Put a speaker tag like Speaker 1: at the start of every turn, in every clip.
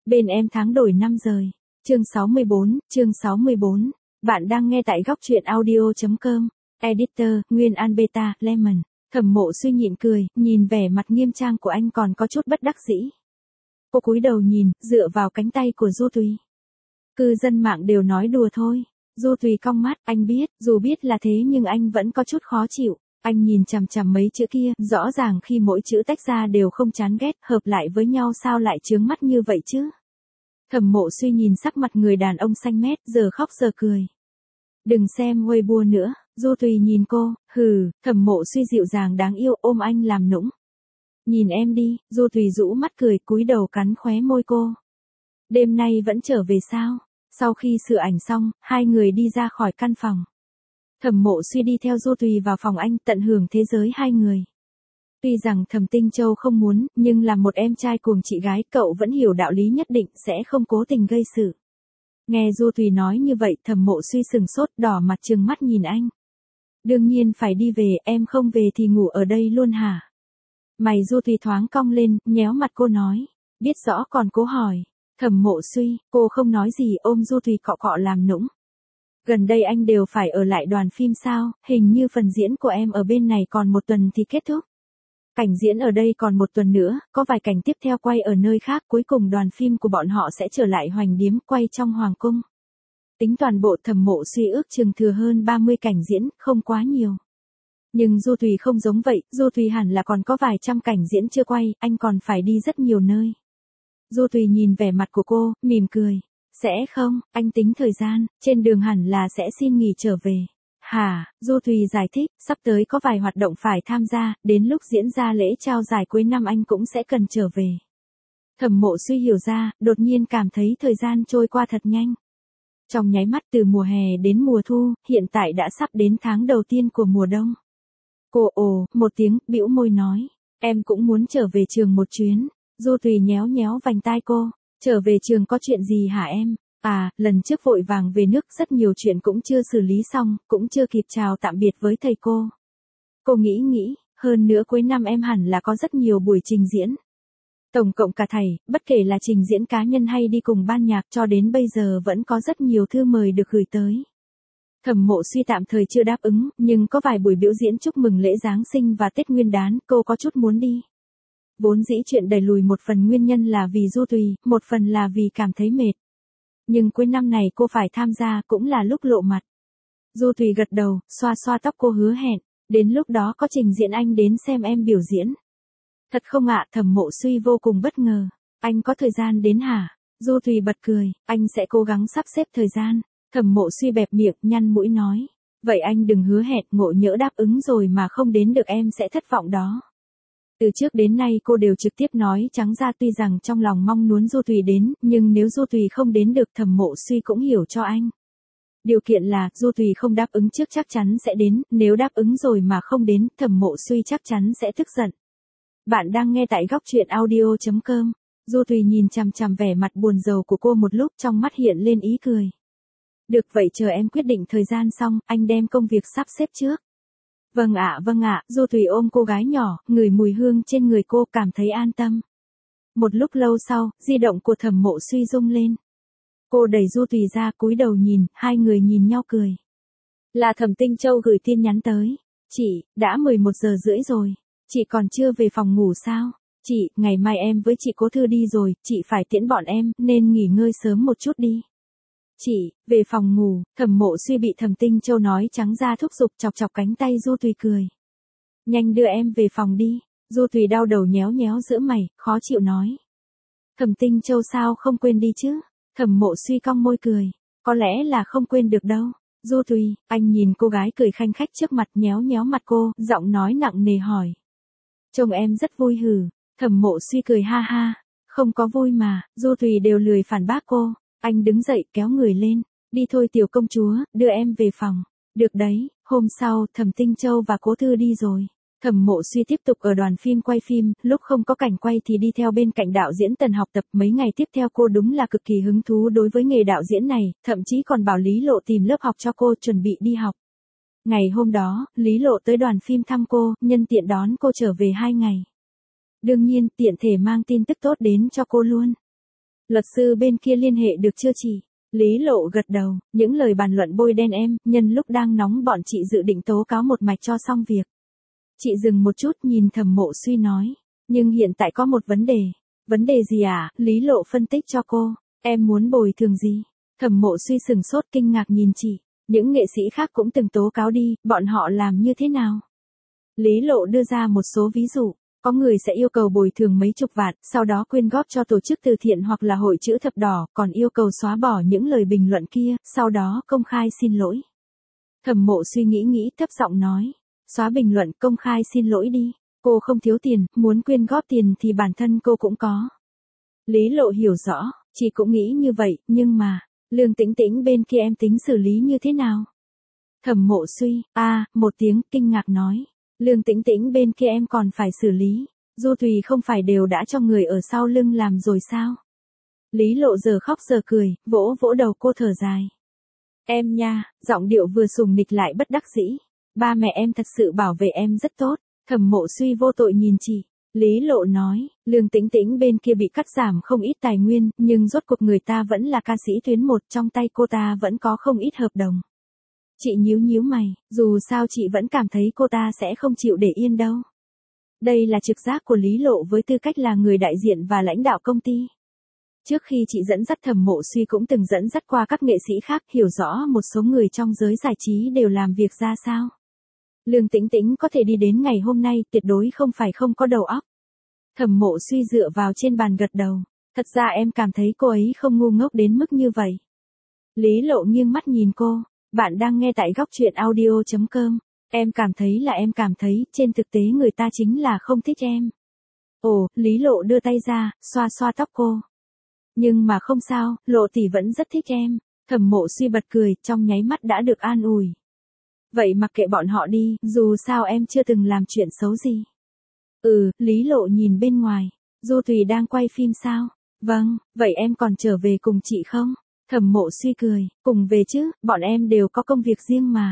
Speaker 1: Bên em tháng đổi năm rời. Chương 64. Bạn đang nghe tại góc truyện audio.com. Editor, Nguyên An Beta, Lemon. Thẩm Mộ Suy nhịn cười, nhìn vẻ mặt nghiêm trang của anh còn có chút bất đắc dĩ. Cô cúi đầu nhìn, dựa vào cánh tay của Du Tùy. Cư dân mạng đều nói đùa thôi. Du Tùy cong mắt, anh biết, dù biết là thế nhưng anh vẫn có chút khó chịu. Anh nhìn chằm chằm mấy chữ kia, rõ ràng khi mỗi chữ tách ra đều không chán ghét, hợp lại với nhau sao lại chướng mắt như vậy chứ? Thẩm Mộ Suy nhìn sắc mặt người đàn ông xanh mét, giờ khóc giờ cười. Đừng xem Weibo nữa, Du Tùy nhìn cô, Thẩm Mộ Suy dịu dàng đáng yêu ôm anh làm nũng. Nhìn em đi, Du Tùy rũ mắt cười, cúi đầu cắn khóe môi cô. Đêm nay vẫn trở về sao? Sau khi sửa ảnh xong, hai người đi ra khỏi căn phòng. Thẩm Mộ Suy đi theo Du Tùy vào phòng anh, tận hưởng thế giới hai người. Tuy rằng Thẩm Tinh Châu không muốn, nhưng là một em trai cùng chị gái, cậu vẫn hiểu đạo lý nhất định sẽ không cố tình gây sự. Nghe Du Tùy nói như vậy, Thẩm Mộ Suy sừng sốt, đỏ mặt trừng mắt nhìn anh. Đương nhiên phải đi về, em không về thì ngủ ở đây luôn hả? Mày Du Tùy thoáng cong lên, nhéo mặt cô nói. Biết rõ còn cố hỏi. Thẩm Mộ Suy, cô không nói gì, ôm Du Tùy cọ cọ làm nũng. Gần đây anh đều phải ở lại đoàn phim sao, hình như phần diễn của em ở bên này còn một tuần thì kết thúc. Cảnh diễn ở đây còn một tuần nữa, có vài cảnh tiếp theo quay ở nơi khác, cuối cùng đoàn phim của bọn họ sẽ trở lại Hoành Điếm, quay trong Hoàng Cung. Tính toàn bộ Thẩm Mộ Suy ước chừng thừa hơn 30 cảnh diễn, không quá nhiều. Nhưng Du Tùy không giống vậy, Du Tùy hẳn là còn có vài trăm cảnh diễn chưa quay, anh còn phải đi rất nhiều nơi. Du Tùy nhìn vẻ mặt của cô, mỉm cười. Sẽ không, anh tính thời gian, trên đường hẳn là sẽ xin nghỉ trở về. Hả, Du Tùy giải thích, sắp tới có vài hoạt động phải tham gia, đến lúc diễn ra lễ trao giải cuối năm anh cũng sẽ cần trở về. Thẩm Mộ Suy hiểu ra, đột nhiên cảm thấy thời gian trôi qua thật nhanh. Trong nháy mắt từ mùa hè đến mùa thu, hiện tại đã sắp đến tháng đầu tiên của mùa đông. Cô ồ, một tiếng, bĩu môi nói, em cũng muốn trở về trường một chuyến. Du Tùy nhéo nhéo vành tai cô, trở về trường có chuyện gì hả em? À, lần trước vội vàng về nước rất nhiều chuyện cũng chưa xử lý xong, cũng chưa kịp chào tạm biệt với thầy cô. Cô nghĩ, hơn nữa cuối năm em hẳn là có rất nhiều buổi trình diễn. Tổng cộng cả thầy, bất kể là trình diễn cá nhân hay đi cùng ban nhạc cho đến bây giờ vẫn có rất nhiều thư mời được gửi tới. Thẩm Mộ Suy tạm thời chưa đáp ứng, nhưng có vài buổi biểu diễn chúc mừng lễ Giáng sinh và Tết Nguyên đán, cô có chút muốn đi. Vốn dĩ chuyện đẩy lùi một phần nguyên nhân là vì Du Tùy, một phần là vì cảm thấy mệt. Nhưng cuối năm này cô phải tham gia cũng là lúc lộ mặt. Du Tùy gật đầu, xoa xoa tóc cô hứa hẹn, đến lúc đó có trình diễn anh đến xem em biểu diễn. Thật không ạ? Thẩm Mộ Suy vô cùng bất ngờ. Anh có thời gian đến hả? Du Tùy bật cười, anh sẽ cố gắng sắp xếp thời gian. Thẩm Mộ Suy bẹp miệng, nhăn mũi nói. Vậy anh đừng hứa hẹn, ngộ nhỡ đáp ứng rồi mà không đến được em sẽ thất vọng đó. Từ trước đến nay cô đều trực tiếp nói trắng ra, tuy rằng trong lòng mong muốn Du Tùy đến, nhưng nếu Du Tùy không đến được Thẩm Mộ Suy cũng hiểu cho anh. Điều kiện là, Du Tùy không đáp ứng trước chắc chắn sẽ đến, nếu đáp ứng rồi mà không đến, Thẩm Mộ Suy chắc chắn sẽ tức giận. Bạn đang nghe tại góc truyện audio.com. Du Tùy nhìn chằm chằm vẻ mặt buồn rầu của cô một lúc, trong mắt hiện lên ý cười. Được vậy chờ em quyết định thời gian xong, anh đem công việc sắp xếp trước. Vâng ạ, Du Tùy ôm cô gái nhỏ, ngửi mùi hương trên người cô, cảm thấy an tâm. Một lúc lâu sau, di động của Thẩm Mộ Suy rung lên. Cô đẩy Du Tùy ra, cúi đầu nhìn, hai người nhìn nhau cười. Là Thẩm Tinh Châu gửi tin nhắn tới. Chị, đã 11 giờ rưỡi rồi. Chị còn chưa về phòng ngủ sao? Chị, ngày mai em với chị Cố Thư đi rồi, chị phải tiễn bọn em, nên nghỉ ngơi sớm một chút đi. Chị, về phòng ngủ. Thẩm Mộ Suy bị Thẩm Tinh Châu nói trắng ra thúc giục, chọc chọc cánh tay Du Tùy cười. Nhanh đưa em về phòng đi. Du Tùy đau đầu nhéo nhéo giữa mày, khó chịu nói. Thẩm Tinh Châu sao không quên đi chứ? Thẩm Mộ Suy cong môi cười. Có lẽ là không quên được đâu. Du Tùy, anh nhìn cô gái cười khanh khách trước mặt, nhéo nhéo mặt cô, giọng nói nặng nề hỏi. Trông em rất vui hử? Thẩm Mộ Suy cười ha ha. Không có vui mà. Du Tùy đều lười phản bác cô. Anh đứng dậy kéo người lên. Đi thôi tiểu công chúa, đưa em về phòng. Được đấy. Hôm sau, Thẩm Tinh Châu và Cố Thư đi rồi. Thẩm Mộ Suy tiếp tục ở đoàn phim quay phim, lúc không có cảnh quay thì đi theo bên cạnh đạo diễn Tần học tập. Mấy ngày tiếp theo cô đúng là cực kỳ hứng thú đối với nghề đạo diễn này, thậm chí còn bảo Lý Lộ tìm lớp học cho cô, chuẩn bị đi học. Ngày hôm đó, Lý Lộ tới đoàn phim thăm cô, nhân tiện đón cô trở về 2 ngày. Đương nhiên, tiện thể mang tin tức tốt đến cho cô luôn. Luật sư bên kia liên hệ được chưa chị? Lý Lộ gật đầu, những lời bàn luận bôi đen em, nhân lúc đang nóng bọn chị dự định tố cáo một mạch cho xong việc. Chị dừng một chút nhìn Thẩm Mộ Suy nói, nhưng hiện tại có một vấn đề. Vấn đề gì à? Lý Lộ phân tích cho cô, em muốn bồi thường gì? Thẩm Mộ Suy sừng sốt kinh ngạc nhìn chị, những nghệ sĩ khác cũng từng tố cáo đi, bọn họ làm như thế nào? Lý Lộ đưa ra một số ví dụ. Có người sẽ yêu cầu bồi thường mấy chục vạn, sau đó quyên góp cho tổ chức từ thiện hoặc là hội chữ thập đỏ, còn yêu cầu xóa bỏ những lời bình luận kia, sau đó công khai xin lỗi. Thẩm Mộ Suy nghĩ thấp giọng nói, xóa bình luận, công khai xin lỗi đi. Cô không thiếu tiền, muốn quyên góp tiền thì bản thân cô cũng có. Lý Lộ hiểu rõ, chị cũng nghĩ như vậy, nhưng mà, Lương Tĩnh Tĩnh bên kia em tính xử lý như thế nào? Thẩm Mộ Suy, một tiếng kinh ngạc nói. Lương Tĩnh Tĩnh bên kia em còn phải xử lý, Du Thùy không phải đều đã cho người ở sau lưng làm rồi sao? Lý Lộ giờ khóc giờ cười, vỗ vỗ đầu cô thở dài. Em nha, giọng điệu vừa sùng nịch lại bất đắc dĩ. Ba mẹ em thật sự bảo vệ em rất tốt. Thẩm Mộ Suy vô tội nhìn chị. Lý Lộ nói, Lương Tĩnh Tĩnh bên kia bị cắt giảm không ít tài nguyên, nhưng rốt cuộc người ta vẫn là ca sĩ tuyến một, trong tay cô ta vẫn có không ít hợp đồng. Chị nhíu mày, dù sao chị vẫn cảm thấy cô ta sẽ không chịu để yên đâu. Đây là trực giác của Lý Lộ với tư cách là người đại diện và lãnh đạo công ty. Trước khi chị dẫn dắt Thẩm Mộ Suy cũng từng dẫn dắt qua các nghệ sĩ khác, hiểu rõ một số người trong giới giải trí đều làm việc ra sao. Lương Tĩnh Tĩnh có thể đi đến ngày hôm nay tuyệt đối không phải không có đầu óc. Thẩm Mộ Suy dựa vào trên bàn gật đầu. Thật ra em cảm thấy cô ấy không ngu ngốc đến mức như vậy. Lý Lộ nghiêng mắt nhìn cô. Bạn đang nghe tại góc truyện audio.com. Em cảm thấy trên thực tế người ta chính là không thích em. Ồ, Lý Lộ đưa tay ra, xoa xoa tóc cô. Nhưng mà không sao, Lộ tỷ vẫn rất thích em. Thẩm Mộ Suy bật cười, trong nháy mắt đã được an ủi. Vậy mặc kệ bọn họ đi, dù sao em chưa từng làm chuyện xấu gì. Lý Lộ nhìn bên ngoài. Du Thùy đang quay phim sao? Vâng, vậy em còn trở về cùng chị không? Thẩm Mộ Suy cười, cùng về chứ, bọn em đều có công việc riêng mà.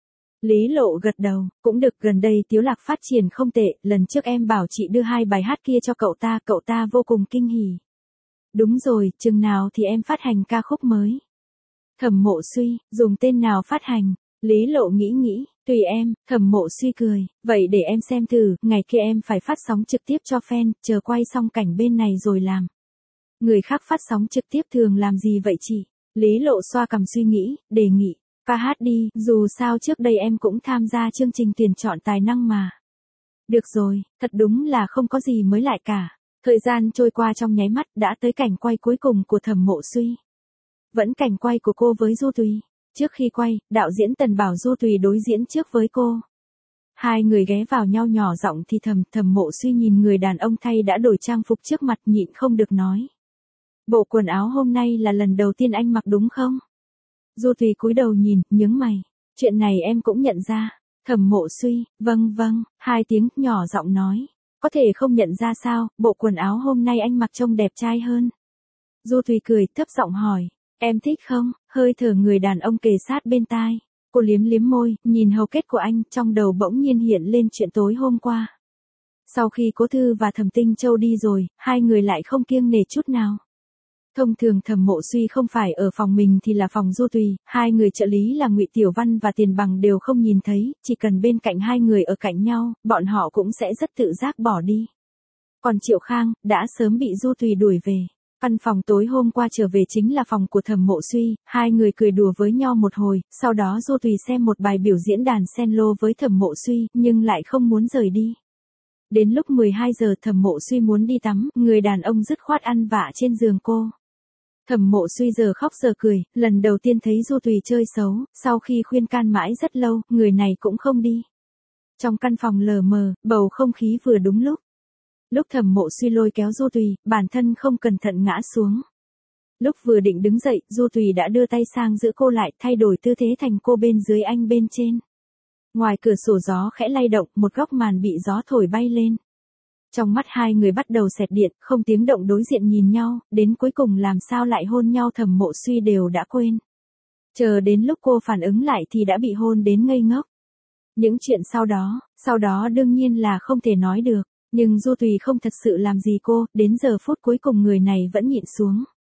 Speaker 1: Lý Lộ gật đầu, cũng được, gần đây Tiếu Lạc phát triển không tệ, lần trước em bảo chị đưa 2 bài hát kia cho cậu ta vô cùng kinh hỉ. Đúng rồi, chừng nào thì em phát hành ca khúc mới? Thẩm Mộ Suy, dùng tên nào phát hành? Lý Lộ nghĩ, tùy em. Thẩm Mộ Suy cười, vậy để em xem thử, ngày kia em phải phát sóng trực tiếp cho fan, chờ quay xong cảnh bên này rồi làm. Người khác phát sóng trực tiếp thường làm gì vậy chị? Lý Lộ xoa cằm suy nghĩ, đề nghị, ca hát đi, dù sao trước đây em cũng tham gia chương trình tuyển chọn tài năng mà. Được rồi, thật đúng là không có gì mới lại cả. Thời gian trôi qua trong nháy mắt, đã tới cảnh quay cuối cùng của Thẩm Mộ Suy. Vẫn cảnh quay của cô với Du Thùy. Trước khi quay, đạo diễn Tần bảo Du Thùy đối diễn trước với cô. Hai người ghé vào nhau nhỏ giọng thì Thẩm Mộ Suy nhìn người đàn ông thay đã đổi trang phục trước mặt nhịn không được nói. Bộ quần áo hôm nay là lần đầu tiên anh mặc đúng không? Du Thùy cúi đầu nhìn, nhướng mày. Chuyện này em cũng nhận ra. Thẩm Mộ Suy, vâng, 2 tiếng, nhỏ giọng nói. Có thể không nhận ra sao, bộ quần áo hôm nay anh mặc trông đẹp trai hơn. Du Thùy cười, thấp giọng hỏi. Em thích không? Hơi thở người đàn ông kề sát bên tai. Cô liếm môi, nhìn hầu kết của anh, trong đầu bỗng nhiên hiện lên chuyện tối hôm qua. Sau khi Cố Thư và Thẩm Tinh Châu đi rồi, hai người lại không kiêng nể chút nào. Thông thường Thẩm Mộ Suy không phải ở phòng mình thì là phòng Du Thùy, hai người trợ lý là Ngụy Tiểu Văn và Tiền Bằng đều không nhìn thấy, chỉ cần bên cạnh hai người ở cạnh nhau, bọn họ cũng sẽ rất tự giác bỏ đi. Còn Triệu Khang, đã sớm bị Du Thùy đuổi về. Căn phòng tối hôm qua trở về chính là phòng của Thẩm Mộ Suy, hai người cười đùa với nhau một hồi, sau đó Du Thùy xem một bài biểu diễn đàn cello với Thẩm Mộ Suy, nhưng lại không muốn rời đi. Đến lúc 12 giờ Thẩm Mộ Suy muốn đi tắm, người đàn ông dứt khoát ăn vạ trên giường cô. Thẩm Mộ Suy giờ khóc giờ cười, lần đầu tiên thấy Du Thùy chơi xấu, sau khi khuyên can mãi rất lâu, người này cũng không đi. Trong căn phòng lờ mờ, bầu không khí vừa đúng lúc. Lúc Thẩm Mộ Suy lôi kéo Du Thùy, bản thân không cẩn thận ngã xuống. Lúc vừa định đứng dậy, Du Thùy đã đưa tay sang giữ cô lại, thay đổi tư thế thành cô bên dưới anh bên trên. Ngoài cửa sổ gió khẽ lay động, một góc màn bị gió thổi bay lên. Trong mắt hai người bắt đầu xẹt điện, không tiếng động đối diện nhìn nhau, đến cuối cùng làm sao lại hôn nhau Thẩm Mộ Suy đều đã quên. Chờ đến lúc cô phản ứng lại thì đã bị hôn đến ngây ngốc. Những chuyện sau đó đương nhiên là không thể nói được, nhưng Du Thùy không thật sự làm gì cô, đến giờ phút cuối cùng người này vẫn nhịn xuống.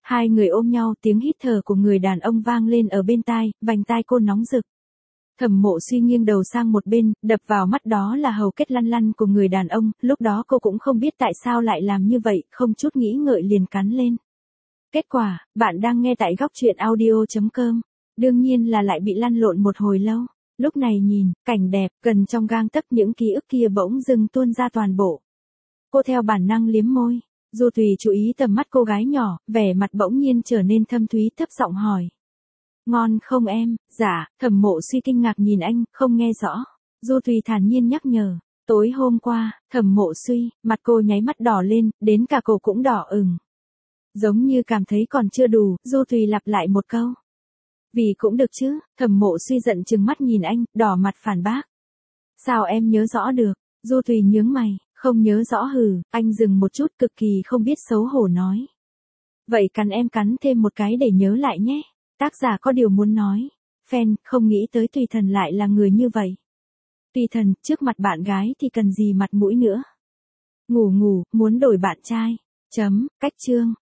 Speaker 1: Hai người ôm nhau, tiếng hít thở của người đàn ông vang lên ở bên tai, vành tai cô nóng rực. Thẩm Mộ Suy nghiêng đầu sang một bên, đập vào mắt đó là hầu kết lăn lăn của người đàn ông, lúc đó cô cũng không biết tại sao lại làm như vậy, không chút nghĩ ngợi liền cắn lên. Kết quả, bạn đang nghe tại góc truyện audio.com. Đương nhiên là lại bị lăn lộn một hồi lâu. Lúc này nhìn, cảnh đẹp, gần trong gang tấc những ký ức kia bỗng dưng tuôn ra toàn bộ. Cô theo bản năng liếm môi. Du Thùy chú ý tầm mắt cô gái nhỏ, vẻ mặt bỗng nhiên trở nên thâm thúy, thấp giọng hỏi. Ngon không em? Dạ. Thẩm Mộ Suy kinh ngạc nhìn anh, không nghe rõ. Du Thùy thản nhiên nhắc nhở. Tối hôm qua, Thẩm Mộ Suy, mặt cô nháy mắt đỏ lên, đến cả cổ cũng đỏ ửng. Giống như cảm thấy còn chưa đủ, Du Thùy lặp lại một câu. Vì cũng được chứ. Thẩm Mộ Suy giận trừng mắt nhìn anh, đỏ mặt phản bác. Sao em nhớ rõ được? Du Thùy nhướng mày, không nhớ rõ hừ. Anh dừng một chút, cực kỳ không biết xấu hổ nói. Vậy cắn em cắn thêm một cái để nhớ lại nhé. Tác giả có điều muốn nói. Fan, không nghĩ tới Tùy Thần lại là người như vậy. Tùy Thần, trước mặt bạn gái thì cần gì mặt mũi nữa. Ngủ, muốn đổi bạn trai. Cách chương.